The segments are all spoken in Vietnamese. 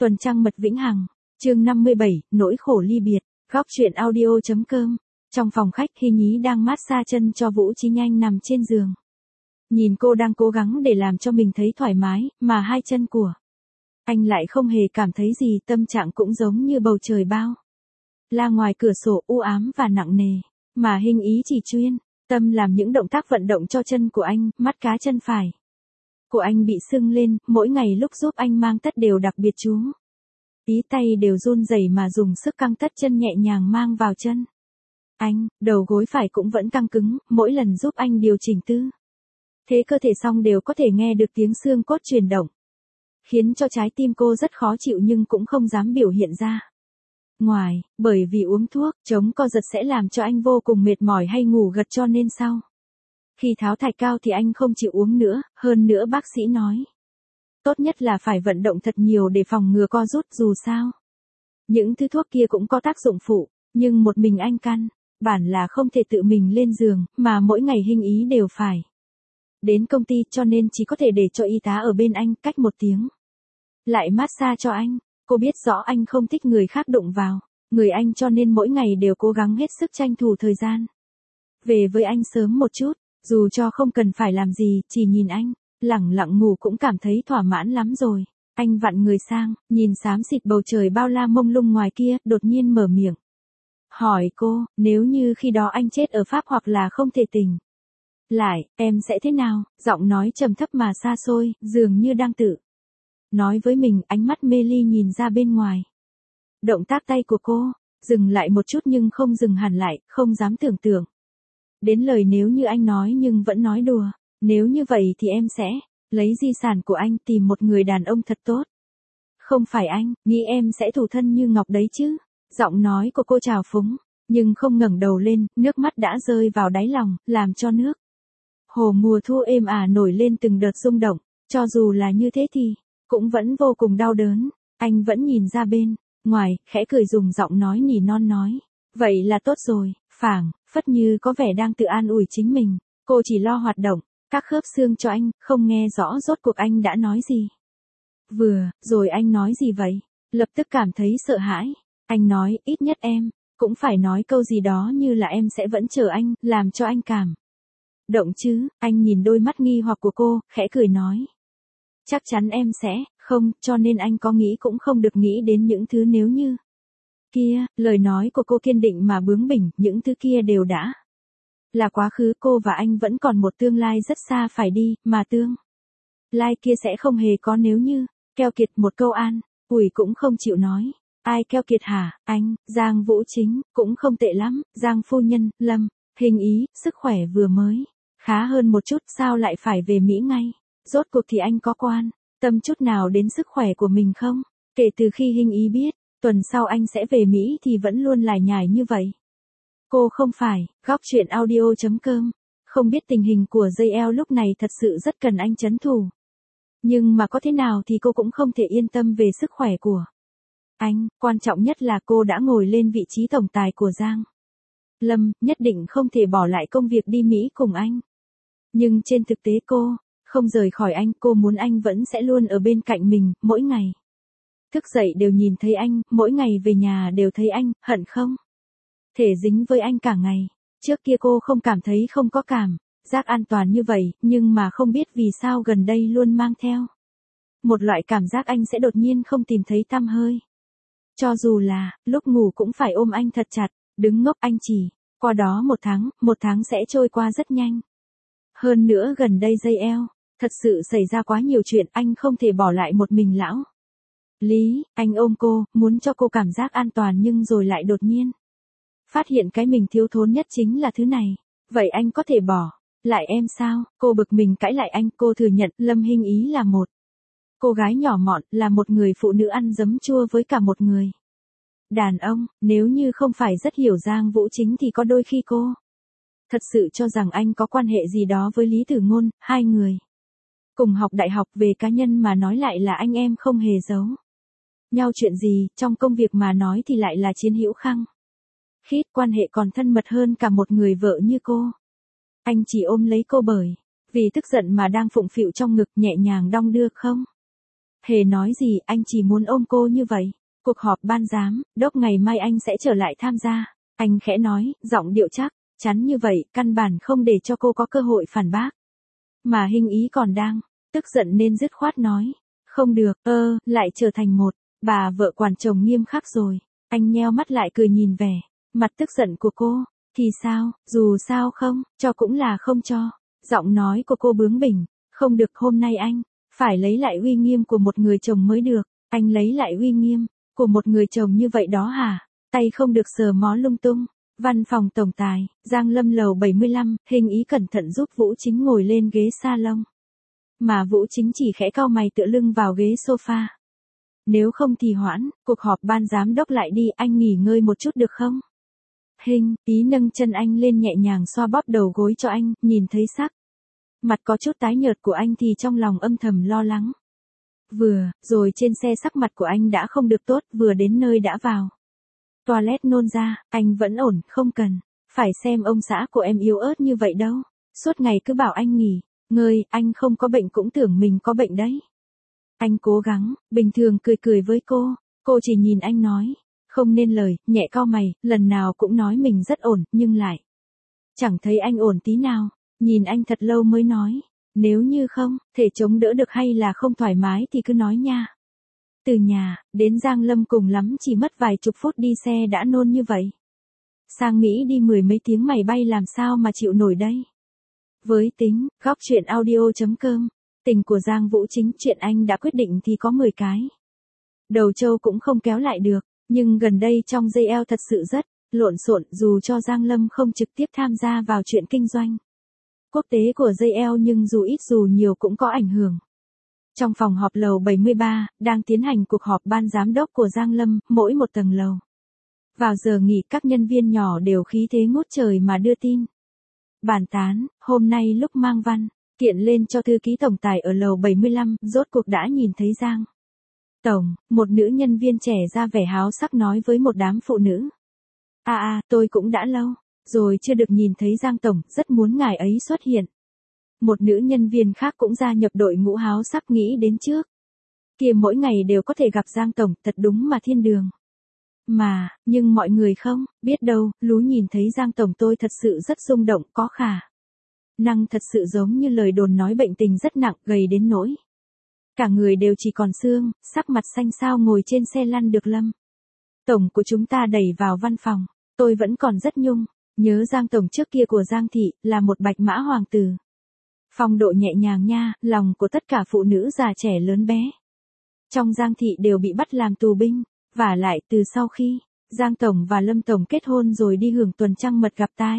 Tuần trăng mật vĩnh hằng, chương 57, nỗi khổ ly biệt, góc truyện audio.com. Trong phòng khách, Hy Nhí đang massage chân cho Vũ Chí Nhanh nằm trên giường. Nhìn cô đang cố gắng để làm cho mình thấy thoải mái, mà hai chân của anh lại không hề cảm thấy gì, tâm trạng cũng giống như bầu trời bao la ngoài cửa sổ u ám và nặng nề, mà Hình Ý chỉ chuyên tâm làm những động tác vận động cho chân của anh. Mắt cá chân phải của anh bị sưng lên, mỗi ngày lúc giúp anh mang tất đều đặc biệt chú ý, tay đều run rẩy mà dùng sức căng tất chân nhẹ nhàng mang vào chân anh. Đầu gối phải cũng vẫn căng cứng, mỗi lần giúp anh điều chỉnh tư thế cơ thể xong đều có thể nghe được tiếng xương cốt chuyển động, khiến cho trái tim cô rất khó chịu nhưng cũng không dám biểu hiện ra ngoài, bởi vì uống thuốc chống co giật sẽ làm cho anh vô cùng mệt mỏi hay ngủ gật, cho nên sau khi tháo thạch cao thì anh không chịu uống nữa. Hơn nữa bác sĩ nói tốt nhất là phải vận động thật nhiều để phòng ngừa co rút, dù sao những thứ thuốc kia cũng có tác dụng phụ, nhưng một mình anh căn bản là không thể tự mình lên giường, mà mỗi ngày Hình Ý đều phải đến công ty, cho nên chỉ có thể để cho y tá ở bên anh, cách một tiếng lại massage cho anh. Cô biết rõ anh không thích người khác đụng vào người anh, cho nên mỗi ngày đều cố gắng hết sức tranh thủ thời gian về với anh sớm một chút, dù cho không cần phải làm gì, chỉ nhìn anh lẳng lặng ngủ cũng cảm thấy thỏa mãn lắm rồi. Anh vặn người sang, nhìn xám xịt bầu trời bao la mông lung ngoài kia, đột nhiên mở miệng hỏi cô, nếu như khi đó anh chết ở Pháp hoặc là không thể tỉnh lại, em sẽ thế nào? Giọng nói trầm thấp mà xa xôi, dường như đang tự nói với mình. Ánh mắt mê ly nhìn ra bên ngoài. Động tác tay của cô dừng lại một chút nhưng không dừng hẳn lại, không dám tưởng tượng đến lời nếu như anh nói, nhưng vẫn nói đùa. Nếu như vậy thì em sẽ lấy di sản của anh, tìm một người đàn ông thật tốt. Không phải anh nghĩ em sẽ thủ thân như ngọc đấy chứ? Giọng nói của cô trào phúng, nhưng không ngẩng đầu lên, nước mắt đã rơi vào đáy lòng, làm cho nước hồ mùa thu êm ả nổi lên từng đợt rung động. Cho dù là như thế thì cũng vẫn vô cùng đau đớn. Anh vẫn nhìn ra bên ngoài, khẽ cười, dùng giọng nói nỉ non nói, vậy là tốt rồi. Phảng phất như có vẻ đang tự an ủi chính mình. Cô chỉ lo hoạt động các khớp xương cho anh, không nghe rõ rốt cuộc anh đã nói gì. Vừa rồi anh nói gì vậy? Lập tức cảm thấy sợ hãi. Anh nói, ít nhất em cũng phải nói câu gì đó như là em sẽ vẫn chờ anh, làm cho anh cảm động chứ. Anh nhìn đôi mắt nghi hoặc của cô, khẽ cười nói, chắc chắn em sẽ không, cho nên anh có nghĩ cũng không được nghĩ đến những thứ nếu như kia. Lời nói của cô kiên định mà bướng bỉnh, những thứ kia đều đã là quá khứ, cô và anh vẫn còn một tương lai rất xa phải đi, mà tương lai kia sẽ không hề có nếu như. Keo kiệt một câu an ủi cũng không chịu nói. Ai keo kiệt hả? Anh, Giang Vũ Chính, cũng không tệ lắm. Giang phu nhân, Lâm, Hình Ý, sức khỏe vừa mới khá hơn một chút, sao lại phải về Mỹ ngay? Rốt cuộc thì anh có quan tâm chút nào đến sức khỏe của mình không? Kể từ khi Hình Ý biết tuần sau anh sẽ về Mỹ thì vẫn luôn lải nhải như vậy. Cô không phải. Góc truyện audio.com. Không biết tình hình của JL lúc này thật sự rất cần anh trấn thủ. Nhưng mà có thế nào thì cô cũng không thể yên tâm về sức khỏe của anh. Quan trọng nhất là cô đã ngồi lên vị trí tổng tài của Giang Lâm, nhất định không thể bỏ lại công việc đi Mỹ cùng anh. Nhưng trên thực tế cô không rời khỏi anh, cô muốn anh vẫn sẽ luôn ở bên cạnh mình, mỗi ngày thức dậy đều nhìn thấy anh, mỗi ngày về nhà đều thấy anh, hận không thể dính với anh cả ngày. Trước kia cô không cảm thấy không có cảm giác an toàn như vậy, nhưng mà không biết vì sao gần đây luôn mang theo một loại cảm giác anh sẽ đột nhiên không tìm thấy tăm hơi. Cho dù là lúc ngủ cũng phải ôm anh thật chặt, đứng ngốc. Anh chỉ qua đó một tháng sẽ trôi qua rất nhanh. Hơn nữa gần đây JL thật sự xảy ra quá nhiều chuyện, anh không thể bỏ lại một mình lão Lý. Anh ôm cô, muốn cho cô cảm giác an toàn, nhưng rồi lại đột nhiên phát hiện cái mình thiếu thốn nhất chính là thứ này. Vậy anh có thể bỏ lại em sao? Cô bực mình cãi lại anh. Cô thừa nhận Lâm Hình Ý là một cô gái nhỏ mọn, là một người phụ nữ ăn giấm chua với cả một người đàn ông. Nếu như không phải rất hiểu Giang Vũ Chính thì có đôi khi cô thật sự cho rằng anh có quan hệ gì đó với Lý Tử Ngôn. Hai người cùng học đại học, về cá nhân mà nói lại là anh em không hề giấu nhau chuyện gì, trong công việc mà nói thì lại là chiến hữu khăng khít, quan hệ còn thân mật hơn cả một người vợ như cô. Anh chỉ ôm lấy cô bởi vì tức giận mà đang phụng phịu trong ngực, nhẹ nhàng đong đưa. Không hề nói gì, anh chỉ muốn ôm cô như vậy. Cuộc họp ban giám đốc ngày mai anh sẽ trở lại tham gia. Anh khẽ nói, giọng điệu chắc chắn như vậy, căn bản không để cho cô có cơ hội phản bác. Mà Hinh Ý còn đang tức giận nên dứt khoát nói, không được, lại trở thành một bà vợ quản chồng nghiêm khắc rồi. Anh nheo mắt lại cười nhìn vẻ mặt tức giận của cô, thì sao, dù sao không, cho cũng là không cho. Giọng nói của cô bướng bỉnh, không được, hôm nay anh phải lấy lại uy nghiêm của một người chồng mới được. Anh lấy lại uy nghiêm của một người chồng như vậy đó hả? Tay không được sờ mó lung tung. Văn phòng tổng tài, Giang Lâm lầu 75, Hinh Ý cẩn thận giúp Vũ Chính ngồi lên ghế salon. Mà Vũ Chính chỉ khẽ cau mày tựa lưng vào ghế sofa. Nếu không thì hoãn, cuộc họp ban giám đốc lại đi, anh nghỉ ngơi một chút được không? Hinh Ý nâng chân anh lên nhẹ nhàng xoa bóp đầu gối cho anh, nhìn thấy sắc mặt có chút tái nhợt của anh thì trong lòng âm thầm lo lắng. Vừa rồi trên xe sắc mặt của anh đã không được tốt, vừa đến nơi đã vào toilet nôn ra, anh vẫn ổn, không cần phải xem ông xã của em yếu ớt như vậy đâu. Suốt ngày cứ bảo anh nghỉ ngơi, anh không có bệnh cũng tưởng mình có bệnh đấy. Anh cố gắng bình thường cười cười với cô chỉ nhìn anh nói không nên lời, nhẹ cau mày, lần nào cũng nói mình rất ổn, nhưng lại chẳng thấy anh ổn tí nào. Nhìn anh thật lâu mới nói, nếu như không thể chống đỡ được hay là không thoải mái thì cứ nói nha. Từ nhà đến Giang Lâm cùng lắm chỉ mất vài chục phút đi xe đã nôn như vậy. Sang Mỹ đi 10 mấy tiếng mày bay làm sao mà chịu nổi đây. Với tính, góc chuyện audio.com, tình của Giang Vũ Chính, chuyện anh đã quyết định thì có 10 cái. Đầu trâu cũng không kéo lại được, nhưng gần đây trong JL thật sự rất lộn xộn, dù cho Giang Lâm không trực tiếp tham gia vào chuyện kinh doanh quốc tế của JL nhưng dù ít dù nhiều cũng có ảnh hưởng. Trong phòng họp lầu 73, đang tiến hành cuộc họp ban giám đốc của Giang Lâm, mỗi một tầng lầu. Vào giờ nghỉ các nhân viên nhỏ đều khí thế ngút trời mà đưa tin. Bàn tán, hôm nay lúc mang văn kiện lên cho thư ký tổng tài ở lầu 75, rốt cuộc đã nhìn thấy Giang tổng, một nữ nhân viên trẻ ra vẻ háo sắc nói với một đám phụ nữ. Tôi cũng đã lâu rồi chưa được nhìn thấy Giang tổng, rất muốn ngài ấy xuất hiện. Một nữ nhân viên khác cũng gia nhập đội ngũ háo sắc nghĩ đến trước kia mỗi ngày đều có thể gặp Giang tổng, thật đúng mà thiên đường. Nhưng mọi người không biết đâu, lú nhìn thấy Giang tổng tôi thật sự rất rung động, có khả năng thật sự giống như lời đồn nói bệnh tình rất nặng, gầy đến nỗi cả người đều chỉ còn xương, sắc mặt xanh xao ngồi trên xe lăn được Lâm tổng của chúng ta đẩy vào văn phòng. Tôi vẫn còn rất nhung nhớ Giang tổng trước kia của Giang thị, là một bạch mã hoàng tử. Phong độ nhẹ nhàng nha, lòng của tất cả phụ nữ già trẻ lớn bé trong Giang thị đều bị bắt làm tù binh. Vả lại từ sau khi Giang tổng và Lâm tổng kết hôn rồi đi hưởng tuần trăng mật gặp tai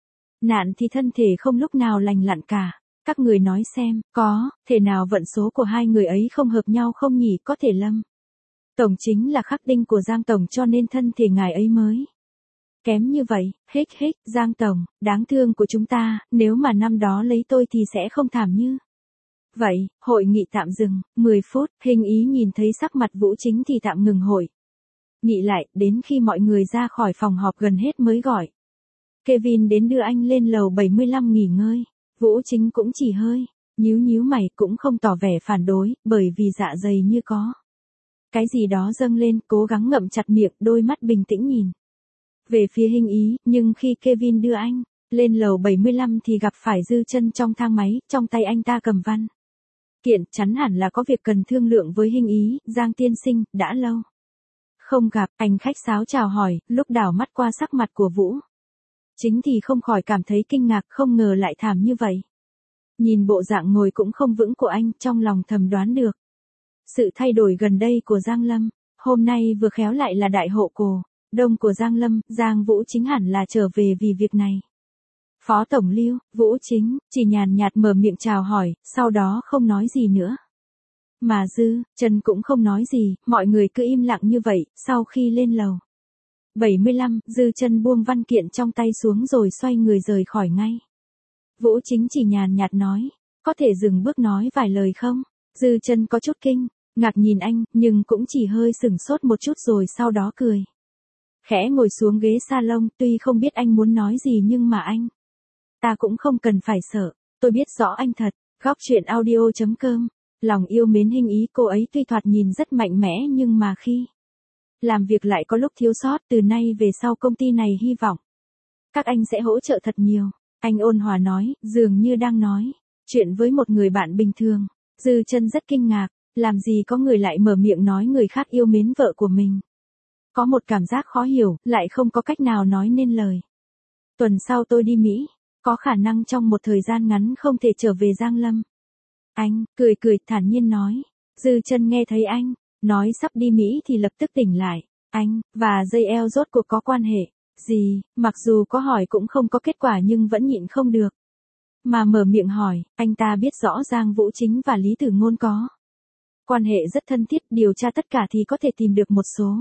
nạn thì thân thể không lúc nào lành lặn cả. Các người nói xem, có thể nào vận số của hai người ấy không hợp nhau không nhỉ? Có thể Lâm tổng chính là khắc tinh của Giang tổng cho nên thân thể ngài ấy mới kém như vậy. Giang tổng, đáng thương của chúng ta, nếu mà năm đó lấy tôi thì sẽ không thảm như vậy. Hội nghị tạm dừng 10 phút, Hinh Ý nhìn thấy sắc mặt Vũ Chính thì tạm ngừng hội nghị lại, đến khi mọi người ra khỏi phòng họp gần hết mới gọi Kevin đến đưa anh lên lầu 75 nghỉ ngơi. Vũ Chính cũng chỉ hơi nhíu mày, cũng không tỏ vẻ phản đối, bởi vì dạ dày như có cái gì đó dâng lên, cố gắng ngậm chặt miệng, đôi mắt bình tĩnh nhìn về phía Hinh Ý. Nhưng khi Kevin đưa anh lên lầu 75 thì gặp phải Dư Chân trong thang máy, trong tay anh ta cầm văn kiện, chắn hẳn là có việc cần thương lượng với Hinh Ý. Giang tiên sinh, đã lâu không gặp, anh khách sáo chào hỏi, lúc đảo mắt qua sắc mặt của Vũ Chính thì không khỏi cảm thấy kinh ngạc, không ngờ lại thảm như vậy. Nhìn bộ dạng ngồi cũng không vững của anh, trong lòng thầm đoán được sự thay đổi gần đây của Giang Lâm. Hôm nay vừa khéo lại là đại hội cổ đông của Giang Lâm, Giang Vũ Chính hẳn là trở về vì việc này. Phó tổng Lưu, Vũ Chính chỉ nhàn nhạt mở miệng chào hỏi, sau đó không nói gì nữa. Mà Dư Chân cũng không nói gì, mọi người cứ im lặng như vậy. Sau khi lên lầu 75, Dư Chân buông văn kiện trong tay xuống rồi xoay người rời khỏi ngay. Vũ Chính chỉ nhàn nhạt nói, có thể dừng bước nói vài lời không? Dư Chân có chút kinh ngạc nhìn anh, nhưng cũng chỉ hơi sửng sốt một chút rồi sau đó cười khẽ ngồi xuống ghế salon. Tuy không biết anh muốn nói gì nhưng mà ta cũng không cần phải sợ, tôi biết rõ anh thật. Góc chuyện audio.com Lòng yêu mến Hình Ý cô ấy tuy thoạt nhìn rất mạnh mẽ nhưng mà khi làm việc lại có lúc thiếu sót. Từ nay về sau công ty này hy vọng các anh sẽ hỗ trợ thật nhiều. Anh ôn hòa nói, dường như đang nói chuyện với một người bạn bình thường. Dư Chân rất kinh ngạc, làm gì có người lại mở miệng nói người khác yêu mến vợ của mình. Có một cảm giác khó hiểu, lại không có cách nào nói nên lời. Tuần sau tôi đi Mỹ, có khả năng trong một thời gian ngắn không thể trở về Giang Lâm. Anh, cười cười, thản nhiên nói. Dư Chân nghe thấy anh nói sắp đi Mỹ thì lập tức tỉnh lại. Anh, và JL rốt cuộc có quan hệ gì? Mặc dù có hỏi cũng không có kết quả nhưng vẫn nhịn không được mà mở miệng hỏi. Anh ta biết rõ Giang Vũ Chính và Lý Tử Ngôn có quan hệ rất thân thiết, điều tra tất cả thì có thể tìm được một số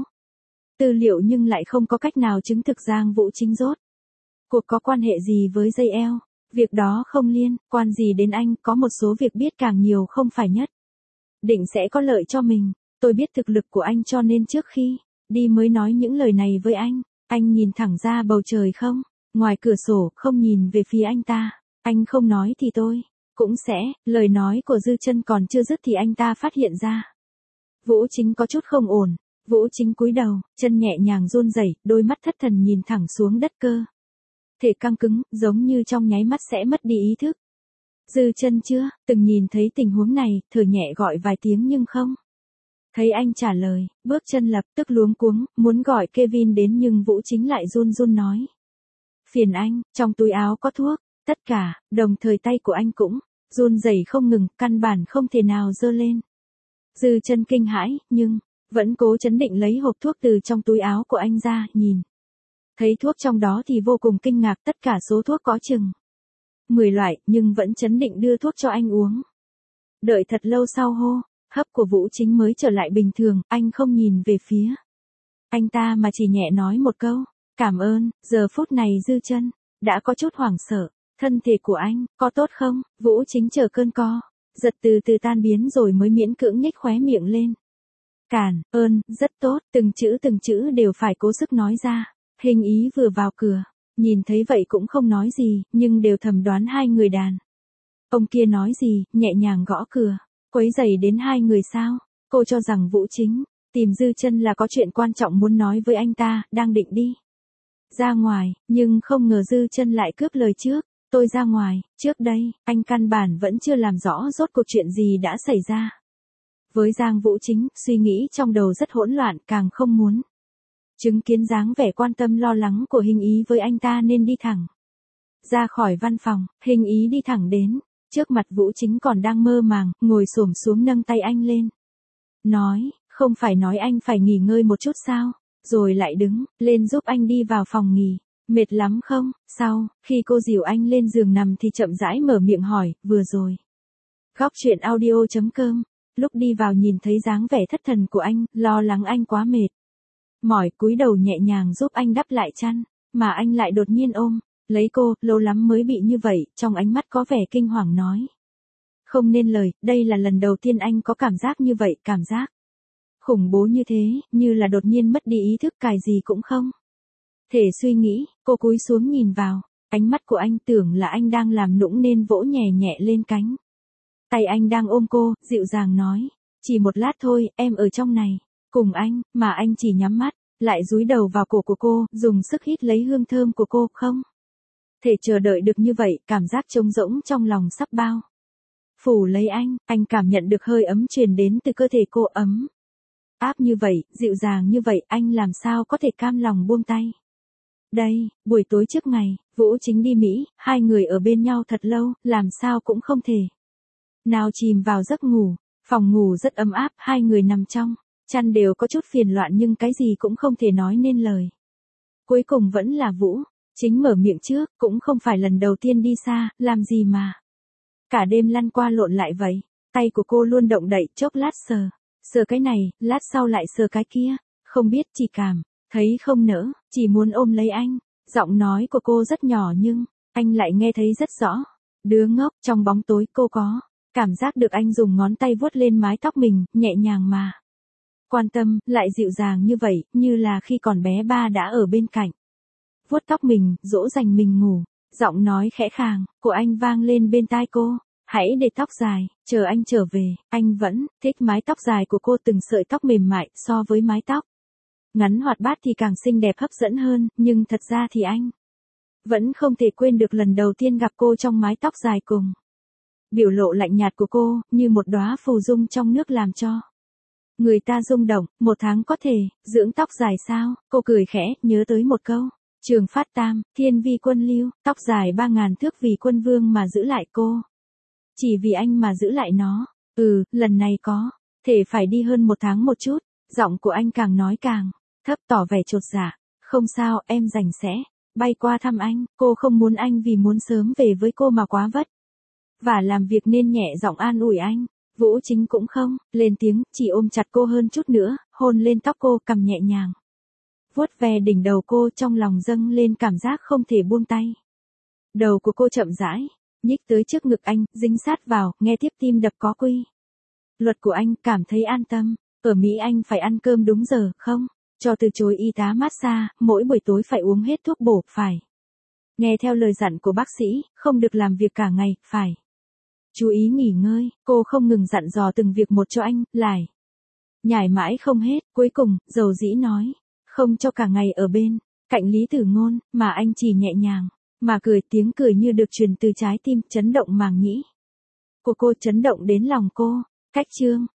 tư liệu nhưng lại không có cách nào chứng thực Giang Vũ Chính rốt cuộc có quan hệ gì với JL. Việc đó không liên quan gì đến anh, có một số việc biết càng nhiều không phải nhất định sẽ có lợi cho mình. Tôi biết thực lực của anh cho nên trước khi đi mới nói những lời này với anh. Anh nhìn thẳng ra bầu trời không? Ngoài cửa sổ, không nhìn về phía anh ta. Anh không nói thì tôi cũng sẽ. Lời nói của Dư Chân còn chưa dứt thì anh ta phát hiện ra Vũ Chính có chút không ổn. Vũ Chính cúi đầu, chân nhẹ nhàng run rẩy, đôi mắt thất thần nhìn thẳng xuống đất, cơ thể căng cứng, giống như trong nháy mắt sẽ mất đi ý thức. Dư Chân chưa từng nhìn thấy tình huống này, thở nhẹ gọi vài tiếng nhưng không thấy anh trả lời, bước chân lập tức luống cuống, muốn gọi Kevin đến nhưng Vũ Chính lại run run nói. Phiền anh, trong túi áo có thuốc, tất cả, đồng thời tay của anh cũng run rẩy không ngừng, căn bản không thể nào giơ lên. Dư Chân kinh hãi, nhưng vẫn cố trấn định lấy hộp thuốc từ trong túi áo của anh ra, nhìn thấy thuốc trong đó thì vô cùng kinh ngạc, tất cả số thuốc có chừng 10 loại, nhưng vẫn trấn định đưa thuốc cho anh uống. Đợi thật lâu sau hô hấp của Vũ Chính mới trở lại bình thường, anh không nhìn về phía anh ta mà chỉ nhẹ nói một câu, cảm ơn. Giờ phút này Dư Chân đã có chút hoảng sợ, thân thể của anh có tốt không? Vũ Chính chờ cơn co giật từ từ tan biến rồi mới miễn cưỡng nhếch khóe miệng lên. Ơn, rất tốt, từng chữ đều phải cố sức nói ra. Hình Ý vừa vào cửa, nhìn thấy vậy cũng không nói gì, nhưng đều thầm đoán hai người đàn ông kia nói gì, nhẹ nhàng gõ cửa. Quấy rầy đến hai người sao? Cô cho rằng Vũ Chính tìm Dư Chân là có chuyện quan trọng muốn nói với anh ta, đang định đi ra ngoài, nhưng không ngờ Dư Chân lại cướp lời trước. Tôi ra ngoài, trước đây, anh căn bản vẫn chưa làm rõ rốt cuộc chuyện gì đã xảy ra với Giang Vũ Chính, suy nghĩ trong đầu rất hỗn loạn, càng không muốn chứng kiến dáng vẻ quan tâm lo lắng của Hình Ý với anh ta nên đi thẳng ra khỏi văn phòng. Hình Ý đi thẳng đến trước mặt Vũ Chính còn đang mơ màng, ngồi xổm xuống nâng tay anh lên. Nói, không phải nói anh phải nghỉ ngơi một chút sao? Rồi lại đứng lên giúp anh đi vào phòng nghỉ. Mệt lắm không? Sau, khi cô dìu anh lên giường nằm thì chậm rãi mở miệng hỏi, vừa rồi. Góc truyện audio.com, lúc đi vào nhìn thấy dáng vẻ thất thần của anh, lo lắng anh quá mệt mỏi, cúi đầu nhẹ nhàng giúp anh đắp lại chăn, mà anh lại đột nhiên ôm lấy cô, lâu lắm mới bị như vậy, trong ánh mắt có vẻ kinh hoàng nói. Không nên lời, đây là lần đầu tiên anh có cảm giác như vậy, cảm giác khủng bố như thế, như là đột nhiên mất đi ý thức, cài gì cũng không thể suy nghĩ. Cô cúi xuống nhìn vào ánh mắt của anh, tưởng là anh đang làm nũng nên vỗ nhẹ nhẹ lên cánh tay anh đang ôm cô, dịu dàng nói, chỉ một lát thôi, em ở trong này cùng anh. Mà anh chỉ nhắm mắt lại dúi đầu vào cổ của cô, dùng sức hít lấy hương thơm của cô. Không thể chờ đợi được như vậy, cảm giác trống rỗng trong lòng sắp bao phủ lấy anh cảm nhận được hơi ấm truyền đến từ cơ thể cô, ấm áp như vậy, dịu dàng như vậy, anh làm sao có thể cam lòng buông tay. Đây, buổi tối trước ngày Vũ Chính đi Mỹ, hai người ở bên nhau thật lâu, làm sao cũng không thể nào chìm vào giấc ngủ. Phòng ngủ rất ấm áp, hai người nằm trong chăn đều có chút phiền loạn nhưng cái gì cũng không thể nói nên lời. Cuối cùng vẫn là Vũ Chính mở miệng trước, cũng không phải lần đầu tiên đi xa, làm gì mà cả đêm lăn qua lộn lại vậy. Tay của cô luôn động đậy, chốc lát sờ cái này, lát sau lại sờ cái kia, không biết chỉ cảm thấy không nỡ, chỉ muốn ôm lấy anh. Giọng nói của cô rất nhỏ nhưng anh lại nghe thấy rất rõ. Đứa ngốc, trong bóng tối cô có cảm giác được anh dùng ngón tay vuốt lên mái tóc mình, nhẹ nhàng mà quan tâm, lại dịu dàng như vậy, như là khi còn bé ba đã ở bên cạnh vuốt tóc mình, dỗ dành mình ngủ. Giọng nói khẽ khàng của anh vang lên bên tai cô. Hãy để tóc dài, chờ anh trở về, anh vẫn thích mái tóc dài của cô, từng sợi tóc mềm mại so với mái tóc ngắn hoạt bát thì càng xinh đẹp hấp dẫn hơn, nhưng thật ra thì anh vẫn không thể quên được lần đầu tiên gặp cô trong mái tóc dài cùng. Biểu lộ lạnh nhạt của cô, như một đóa phù dung trong nước làm cho người ta rung động. 1 tháng có thể dưỡng tóc dài sao? Cô cười khẽ, nhớ tới một câu Trường Phát Tam, thiên vi quân lưu, tóc dài 3.000 thước vì quân vương mà giữ lại cô. Chỉ vì anh mà giữ lại nó. Lần này có thể phải đi hơn 1 tháng một chút. Giọng của anh càng nói càng thấp, tỏ vẻ chột dạ. Không sao, em rảnh sẽ bay qua thăm anh. Cô không muốn anh vì muốn sớm về với cô mà quá vất và làm việc nên nhẹ giọng an ủi anh. Vũ Chính cũng không lên tiếng, chỉ ôm chặt cô hơn chút nữa, hôn lên tóc cô, cằm nhẹ nhàng vuốt ve đỉnh đầu cô, trong lòng dâng lên cảm giác không thể buông tay. Đầu của cô chậm rãi nhích tới trước ngực anh, dính sát vào, nghe tiếp tim đập có quy luật của anh, cảm thấy an tâm. Ở Mỹ anh phải ăn cơm đúng giờ, không cho từ chối y tá massage, mỗi buổi tối phải uống hết thuốc bổ, phải nghe theo lời dặn của bác sĩ, không được làm việc cả ngày, phải chú ý nghỉ ngơi. Cô không ngừng dặn dò từng việc một cho anh, lại nhải mãi không hết. Cuối cùng, dầu dĩ nói không cho cả ngày ở bên cạnh Lý Tử Ngôn, mà anh chỉ nhẹ nhàng mà cười, tiếng cười như được truyền từ trái tim, chấn động màng nhĩ của cô, chấn động đến lòng cô. Cách chương